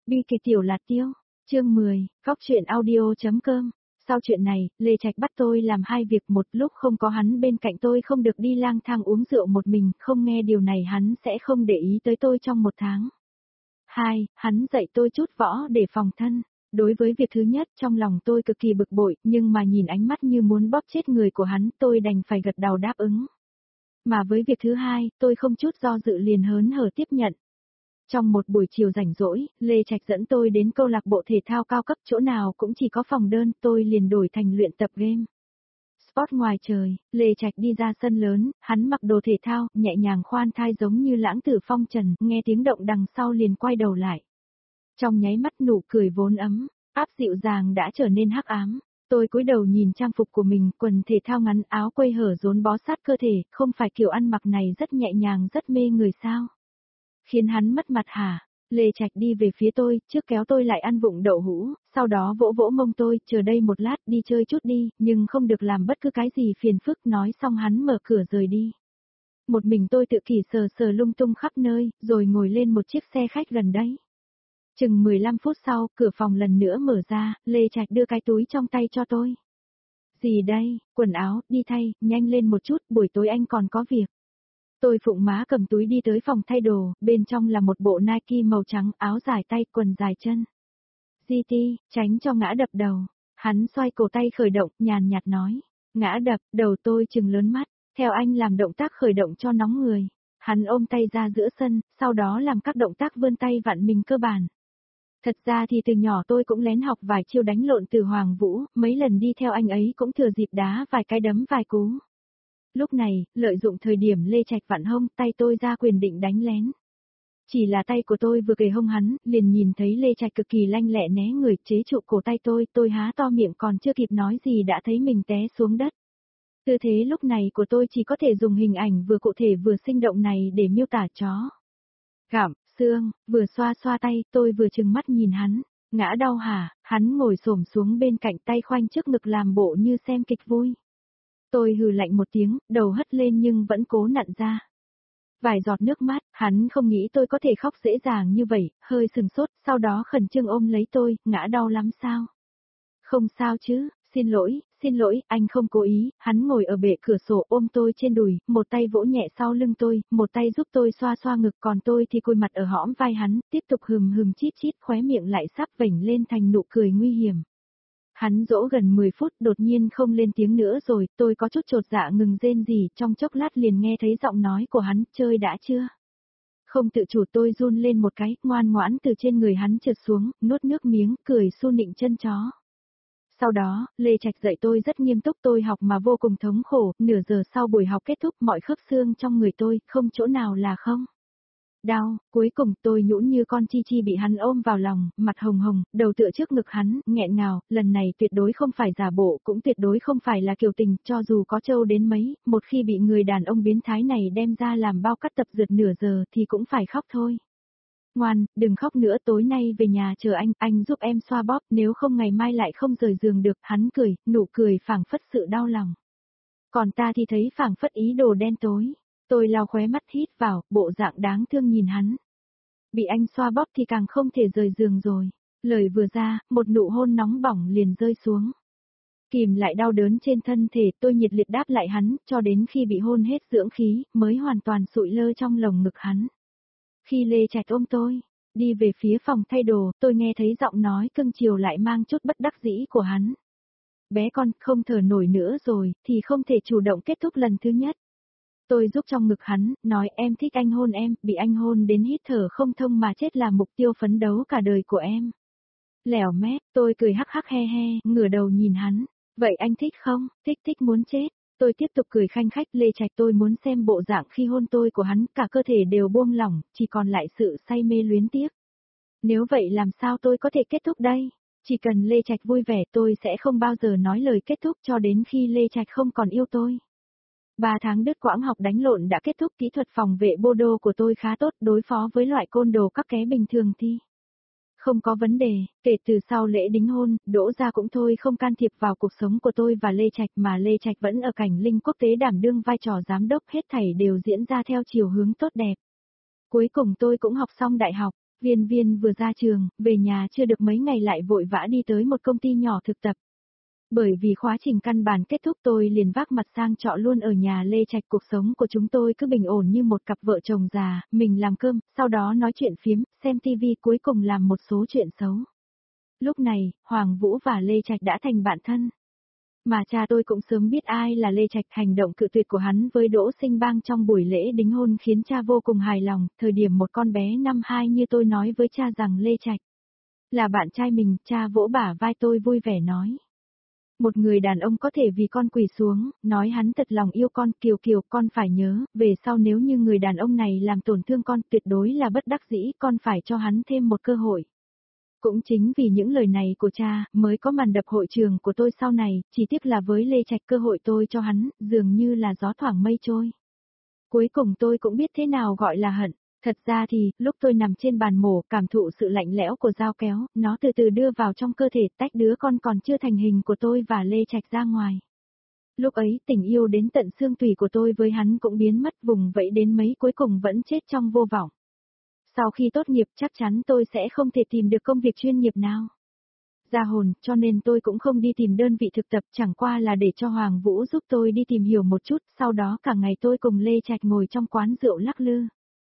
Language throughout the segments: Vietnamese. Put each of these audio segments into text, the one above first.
Bi kịch tiểu lạt tiêu, chương 10, góc truyện audio.com. Sau chuyện này, Lê Trạch bắt tôi làm hai việc, một lúc không có hắn bên cạnh tôi không được đi lang thang uống rượu một mình, không nghe điều này hắn sẽ không để ý tới tôi trong một tháng. Hai, hắn dạy tôi chút võ để phòng thân. Đối với việc thứ nhất trong lòng tôi cực kỳ bực bội, nhưng mà nhìn ánh mắt như muốn bóp chết người của hắn tôi đành phải gật đầu đáp ứng. Mà với việc thứ hai, tôi không chút do dự liền hớn hở tiếp nhận. Trong một buổi chiều rảnh rỗi, Lê Trạch dẫn tôi đến câu lạc bộ thể thao cao cấp, chỗ nào cũng chỉ có phòng đơn, tôi liền đổi thành luyện tập game. Sport ngoài trời, Lê Trạch đi ra sân lớn, hắn mặc đồ thể thao, nhẹ nhàng khoan thai giống như lãng tử phong trần, nghe tiếng động đằng sau liền quay đầu lại. Trong nháy mắt nụ cười vốn ấm, áp dịu dàng đã trở nên hắc ám. Tôi cúi đầu nhìn trang phục của mình, quần thể thao ngắn, áo quây hở rốn bó sát cơ thể, không phải kiểu ăn mặc này rất nhẹ nhàng rất mê người sao? Khiến hắn mất mặt hả? Lê Trạch đi về phía tôi, trước kéo tôi lại ăn vụng đậu hũ, sau đó vỗ vỗ mông tôi, chờ đây một lát, đi chơi chút đi, nhưng không được làm bất cứ cái gì phiền phức, nói xong hắn mở cửa rời đi. Một mình tôi tự kỷ sờ sờ lung tung khắp nơi, rồi ngồi lên một chiếc xe khách gần đấy. Chừng 15 phút sau, cửa phòng lần nữa mở ra, Lê Trạch đưa cái túi trong tay cho tôi. Gì đây? Quần áo, đi thay, nhanh lên một chút, buổi tối anh còn có việc. Tôi phụng má cầm túi đi tới phòng thay đồ, bên trong là một bộ Nike màu trắng, áo dài tay, quần dài chân. GT, tránh cho ngã đập đầu. Hắn xoay cổ tay khởi động, nhàn nhạt nói. Ngã đập, đầu tôi trừng lớn mắt, theo anh làm động tác khởi động cho nóng người. Hắn ôm tay ra giữa sân, sau đó làm các động tác vươn tay vặn mình cơ bản. Thật ra thì từ nhỏ tôi cũng lén học vài chiêu đánh lộn từ Hoàng Vũ, mấy lần đi theo anh ấy cũng thừa dịp đá vài cái đấm vài cú. Lúc này, lợi dụng thời điểm Lê Trạch vặn hông, tay tôi ra quyền định đánh lén. Chỉ là tay của tôi vừa kề hông hắn, liền nhìn thấy Lê Trạch cực kỳ lanh lẹ né người chế trụ cổ tay tôi há to miệng còn chưa kịp nói gì đã thấy mình té xuống đất. Tư thế lúc này của tôi chỉ có thể dùng hình ảnh vừa cụ thể vừa sinh động này để miêu tả chó. Gặm, xương, vừa xoa xoa tay, tôi vừa trừng mắt nhìn hắn. Ngã đau hả? Hắn ngồi xổm xuống bên cạnh, tay khoanh trước ngực làm bộ như xem kịch vui. Tôi hừ lạnh một tiếng, đầu hất lên nhưng vẫn cố nặn ra. Vài giọt nước mắt, hắn không nghĩ tôi có thể khóc dễ dàng như vậy, hơi sừng sốt, sau đó khẩn trương ôm lấy tôi, ngã đau lắm sao? Không sao chứ, xin lỗi, anh không cố ý. Hắn ngồi ở bệ cửa sổ ôm tôi trên đùi, một tay vỗ nhẹ sau lưng tôi, một tay giúp tôi xoa xoa ngực, còn tôi thì cúi mặt ở hõm vai hắn, tiếp tục hừm chít chít, khóe miệng lại sắp vểnh lên thành nụ cười nguy hiểm. Hắn dỗ gần 10 phút đột nhiên không lên tiếng nữa rồi, tôi có chút chột dạ ngừng rên rỉ, trong chốc lát liền nghe thấy giọng nói của hắn, chơi đã chưa? Không tự chủ tôi run lên một cái, ngoan ngoãn từ trên người hắn trượt xuống, nuốt nước miếng, cười su nịnh chân chó. Sau đó, Lê Trạch dạy tôi rất nghiêm túc, tôi học mà vô cùng thống khổ, nửa giờ sau buổi học kết thúc mọi khớp xương trong người tôi, không chỗ nào là không. Đau, cuối cùng tôi nhũn như con chi chi bị hắn ôm vào lòng, mặt hồng hồng, đầu tựa trước ngực hắn, nghẹn ngào, lần này tuyệt đối không phải giả bộ, cũng tuyệt đối không phải là kiều tình, cho dù có trâu đến mấy, một khi bị người đàn ông biến thái này đem ra làm bao cắt tập dượt nửa giờ thì cũng phải khóc thôi. Ngoan, đừng khóc nữa, tối nay về nhà chờ anh giúp em xoa bóp, nếu không ngày mai lại không rời giường được, hắn cười, nụ cười phảng phất sự đau lòng. Còn ta thì thấy phảng phất ý đồ đen tối. Tôi lau khóe mắt hít vào, bộ dạng đáng thương nhìn hắn. Bị anh xoa bóp thì càng không thể rời giường rồi. Lời vừa ra, một nụ hôn nóng bỏng liền rơi xuống. Kìm lại đau đớn trên thân thể, tôi nhiệt liệt đáp lại hắn, cho đến khi bị hôn hết dưỡng khí, mới hoàn toàn sụi lơ trong lồng ngực hắn. Khi Lê Trạch ôm tôi, đi về phía phòng thay đồ, tôi nghe thấy giọng nói cưng chiều lại mang chút bất đắc dĩ của hắn. Bé con, không thở nổi nữa rồi, thì không thể chủ động kết thúc lần thứ nhất. Tôi giúp trong ngực hắn, nói em thích anh hôn em, bị anh hôn đến hít thở không thông mà chết là mục tiêu phấn đấu cả đời của em. Lẻo mép, tôi cười hắc hắc he he, ngửa đầu nhìn hắn. Vậy anh thích không? Thích muốn chết. Tôi tiếp tục cười khanh khách. Lê Trạch, tôi muốn xem bộ dạng khi hôn tôi của hắn, cả cơ thể đều buông lỏng, chỉ còn lại sự say mê luyến tiếc. Nếu vậy làm sao tôi có thể kết thúc đây? Chỉ cần Lê Trạch vui vẻ tôi sẽ không bao giờ nói lời kết thúc cho đến khi Lê Trạch không còn yêu tôi. 3 tháng đứt quãng học đánh lộn đã kết thúc, kỹ thuật phòng vệ bô đô của tôi khá tốt, đối phó với loại côn đồ các ké bình thường thì không có vấn đề. Kể từ sau lễ đính hôn, Đỗ gia cũng thôi không can thiệp vào cuộc sống của tôi và Lê Trạch, mà Lê Trạch vẫn ở Cảnh Linh Quốc tế đảm đương vai trò giám đốc, hết thảy đều diễn ra theo chiều hướng tốt đẹp. Cuối cùng tôi cũng học xong đại học, Viên Viên vừa ra trường, về nhà chưa được mấy ngày lại vội vã đi tới một công ty nhỏ thực tập. Bởi vì khóa trình căn bản kết thúc tôi liền vác mặt sang trọ luôn ở nhà Lê Trạch. Cuộc sống của chúng tôi cứ bình ổn như một cặp vợ chồng già, mình làm cơm, sau đó nói chuyện phiếm, xem tivi, cuối cùng làm một số chuyện xấu. Lúc này, Hoàng Vũ và Lê Trạch đã thành bạn thân. Mà cha tôi cũng sớm biết ai là Lê Trạch. Hành động cự tuyệt của hắn với Đỗ Sinh Bang trong buổi lễ đính hôn khiến cha vô cùng hài lòng. Thời điểm một con bé năm 2 như tôi nói với cha rằng Lê Trạch là bạn trai mình, cha vỗ bả vai tôi vui vẻ nói. Một người đàn ông có thể vì con quỳ xuống, nói hắn thật lòng yêu con. Kiều Kiều, con phải nhớ, về sau nếu như người đàn ông này làm tổn thương con, tuyệt đối là bất đắc dĩ, con phải cho hắn thêm một cơ hội. Cũng chính vì những lời này của cha, mới có màn đập hội trường của tôi sau này, chỉ tiếc là với Lê Trạch cơ hội tôi cho hắn, dường như là gió thoảng mây trôi. Cuối cùng tôi cũng biết thế nào gọi là hận. Thật ra thì, lúc tôi nằm trên bàn mổ, cảm thụ sự lạnh lẽo của dao kéo, nó từ từ đưa vào trong cơ thể, tách đứa con còn chưa thành hình của tôi và Lê Trạch ra ngoài. Lúc ấy, tình yêu đến tận xương tủy của tôi với hắn cũng biến mất, vùng vẫy đến mấy cuối cùng vẫn chết trong vô vọng. Sau khi tốt nghiệp chắc chắn tôi sẽ không thể tìm được công việc chuyên nghiệp nào ra hồn, cho nên tôi cũng không đi tìm đơn vị thực tập, chẳng qua là để cho Hoàng Vũ giúp tôi đi tìm hiểu một chút, sau đó cả ngày tôi cùng Lê Trạch ngồi trong quán rượu lắc lư.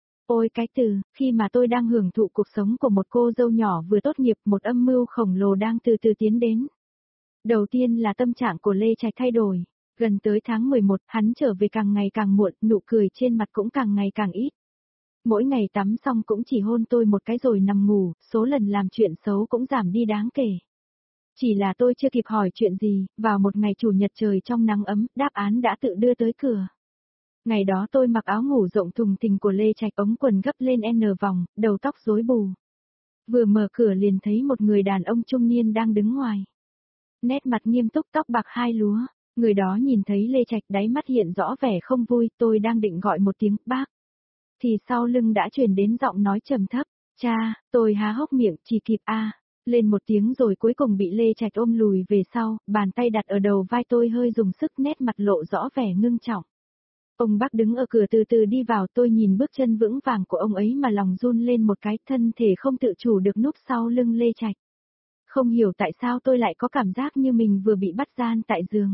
Ôi cái từ, khi mà tôi đang hưởng thụ cuộc sống của một cô dâu nhỏ vừa tốt nghiệp, một âm mưu khổng lồ đang từ từ tiến đến. Đầu tiên là tâm trạng của Lê Trạch thay đổi, gần tới tháng 11, hắn trở về càng ngày càng muộn, nụ cười trên mặt cũng càng ngày càng ít. Mỗi ngày tắm xong cũng chỉ hôn tôi một cái rồi nằm ngủ, số lần làm chuyện xấu cũng giảm đi đáng kể. Chỉ là tôi chưa kịp hỏi chuyện gì, vào một ngày chủ nhật trời trong nắng ấm, đáp án đã tự đưa tới cửa. Ngày đó tôi mặc áo ngủ rộng thùng thình của Lê Trạch, ống quần gấp lên N vòng, đầu tóc rối bù. Vừa mở cửa liền thấy một người đàn ông trung niên đang đứng ngoài. Nét mặt nghiêm túc, tóc bạc hai lúa, người đó nhìn thấy Lê Trạch đáy mắt hiện rõ vẻ không vui, tôi đang định gọi một tiếng bác. Thì sau lưng đã truyền đến giọng nói trầm thấp, cha, tôi há hốc miệng, chỉ kịp lên một tiếng rồi cuối cùng bị Lê Trạch ôm lùi về sau, bàn tay đặt ở đầu vai tôi hơi dùng sức, nét mặt lộ rõ vẻ ngưng trọng. Ông bác đứng ở cửa từ từ đi vào, tôi nhìn bước chân vững vàng của ông ấy mà lòng run lên một cái, thân thể không tự chủ được núp sau lưng Lê Trạch. Không hiểu tại sao tôi lại có cảm giác như mình vừa bị bắt gian tại giường.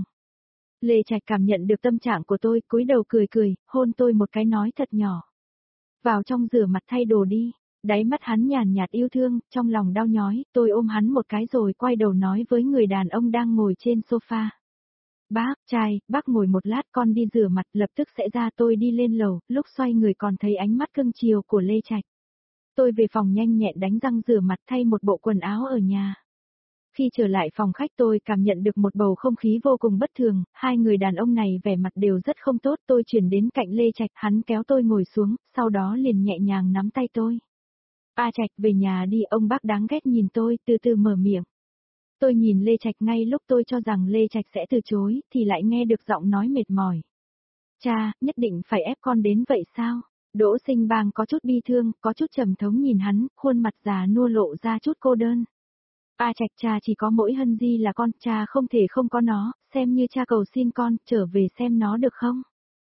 Lê Trạch cảm nhận được tâm trạng của tôi, cúi đầu cười cười, hôn tôi một cái nói thật nhỏ. Vào trong rửa mặt thay đồ đi. Đáy mắt hắn nhàn nhạt yêu thương, trong lòng đau nhói, tôi ôm hắn một cái rồi quay đầu nói với người đàn ông đang ngồi trên sofa. Bác, trai, bác ngồi một lát con đi rửa mặt, lập tức sẽ ra. Tôi đi lên lầu, lúc xoay người còn thấy ánh mắt cưng chiều của Lê Trạch. Tôi về phòng nhanh nhẹn đánh răng rửa mặt, thay một bộ quần áo ở nhà. Khi trở lại phòng khách tôi cảm nhận được một bầu không khí vô cùng bất thường, hai người đàn ông này vẻ mặt đều rất không tốt. Tôi chuyển đến cạnh Lê Trạch, hắn kéo tôi ngồi xuống, sau đó liền nhẹ nhàng nắm tay tôi. Trạch, về nhà đi, ông bác đáng ghét nhìn tôi, từ từ mở miệng. Tôi nhìn Lê Trạch, ngay lúc tôi cho rằng Lê Trạch sẽ từ chối, thì lại nghe được giọng nói mệt mỏi. Cha, nhất định phải ép con đến vậy sao? Đỗ Sinh Bang có chút bi thương, có chút trầm thống nhìn hắn, khuôn mặt già nua lộ ra chút cô đơn. Trạch, cha chỉ có mỗi Hân Di là con, cha không thể không có nó, xem như cha cầu xin con, trở về xem nó được không?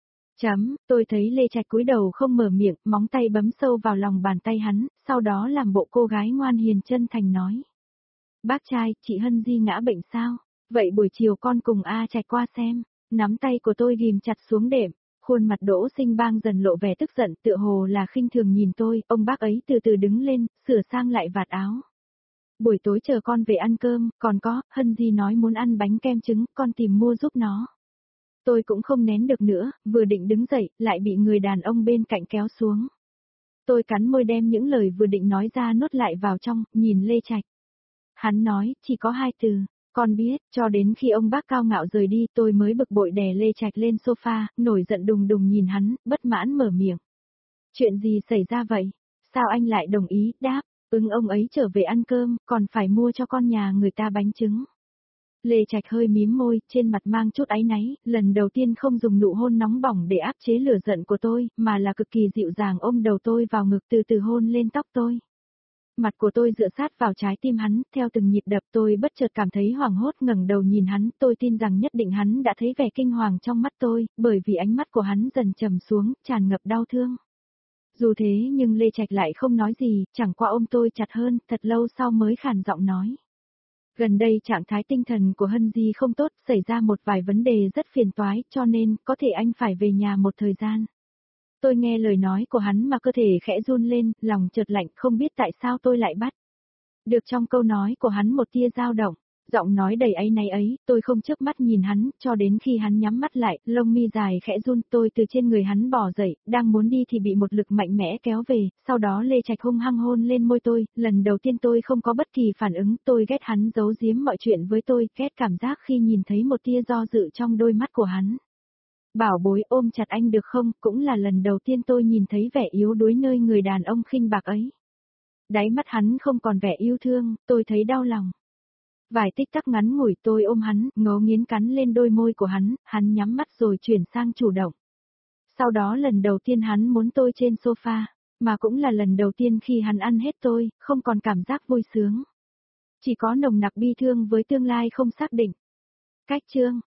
Tôi thấy Lê Trạch cúi đầu không mở miệng, móng tay bấm sâu vào lòng bàn tay hắn, sau đó làm bộ cô gái ngoan hiền chân thành nói. Bác trai, chị Hân Di ngã bệnh sao? Vậy buổi chiều con cùng Trạch qua xem. Nắm tay của tôi ghim chặt xuống đệm, khuôn mặt Đỗ Sinh Bang dần lộ vẻ tức giận, tựa hồ là khinh thường nhìn tôi, ông bác ấy từ từ đứng lên, sửa sang lại vạt áo. Buổi tối chờ con về ăn cơm, còn có, Hân Di nói muốn ăn bánh kem trứng, con tìm mua giúp nó. Tôi cũng không nén được nữa, vừa định đứng dậy, lại bị người đàn ông bên cạnh kéo xuống. Tôi cắn môi đem những lời vừa định nói ra nuốt lại vào trong, nhìn Lê Trạch. Hắn nói, chỉ có hai từ, con biết, cho đến khi ông bác cao ngạo rời đi tôi mới bực bội đè Lê Trạch lên sofa, nổi giận đùng đùng nhìn hắn, bất mãn mở miệng. Chuyện gì xảy ra vậy? Sao anh lại đồng ý, đáp, ông ấy trở về ăn cơm, còn phải mua cho con nhà người ta bánh trứng. Lê Trạch hơi mím môi, trên mặt mang chút áy náy, lần đầu tiên không dùng nụ hôn nóng bỏng để áp chế lửa giận của tôi, mà là cực kỳ dịu dàng ôm đầu tôi vào ngực từ từ hôn lên tóc tôi. Mặt của tôi dựa sát vào trái tim hắn, theo từng nhịp đập tôi bất chợt cảm thấy hoảng hốt ngẩng đầu nhìn hắn, tôi tin rằng nhất định hắn đã thấy vẻ kinh hoàng trong mắt tôi, bởi vì ánh mắt của hắn dần trầm xuống, tràn ngập đau thương. Dù thế nhưng Lê Trạch lại không nói gì, chẳng qua ôm tôi chặt hơn, thật lâu sau mới khàn giọng nói. Gần đây trạng thái tinh thần của Hân Di không tốt, xảy ra một vài vấn đề rất phiền toái, cho nên, có thể anh phải về nhà một thời gian. Tôi nghe lời nói của hắn mà cơ thể khẽ run lên, lòng chợt lạnh, không biết tại sao tôi lại bắt. Được trong câu nói của hắn một tia dao động, giọng nói đầy áy náy ấy, tôi không chớp mắt nhìn hắn, cho đến khi hắn nhắm mắt lại, lông mi dài khẽ run, tôi từ trên người hắn bò dậy, đang muốn đi thì bị một lực mạnh mẽ kéo về, sau đó Lê Trạch hung hăng hôn lên môi tôi, lần đầu tiên tôi không có bất kỳ phản ứng, tôi ghét hắn giấu giếm mọi chuyện với tôi, ghét cảm giác khi nhìn thấy một tia do dự trong đôi mắt của hắn. Bảo bối ôm chặt anh được không, cũng là lần đầu tiên tôi nhìn thấy vẻ yếu đuối nơi người đàn ông khinh bạc ấy. Đáy mắt hắn không còn vẻ yêu thương, tôi thấy đau lòng. Vài tích tắc ngắn ngủi tôi ôm hắn, ngấu nghiến cắn lên đôi môi của hắn nhắm mắt rồi chuyển sang chủ động. Sau đó lần đầu tiên hắn muốn tôi trên sofa, mà cũng là lần đầu tiên khi hắn ăn hết tôi, không còn cảm giác vui sướng. Chỉ có nồng nặc bi thương với tương lai không xác định. Cách chương